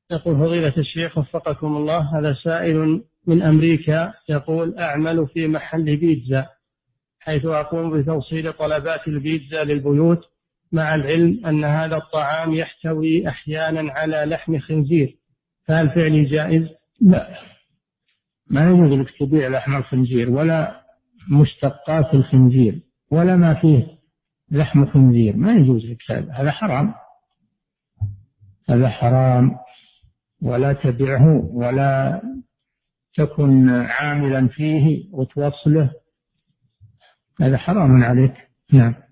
يقول فضيلة الشيخ وفقكم الله، هذا سائل من أمريكا يقول: أعمل في محل بيتزا، حيث أقوم بتوصيل طلبات البيتزا للبيوت، مع العلم أن هذا الطعام يحتوي أحيانا على لحم خنزير، فهل فعلي جائز؟ لا، ما يجوز لك تبيع لحم الخنزير ولا مشتقات الخنزير ولا ما فيه لحم خنزير، ما يجوز لك هذا حرام، هذا حرام، ولا تبعه ولا تكن عاملا فيه وتوصله، هذا حرام عليك. نعم.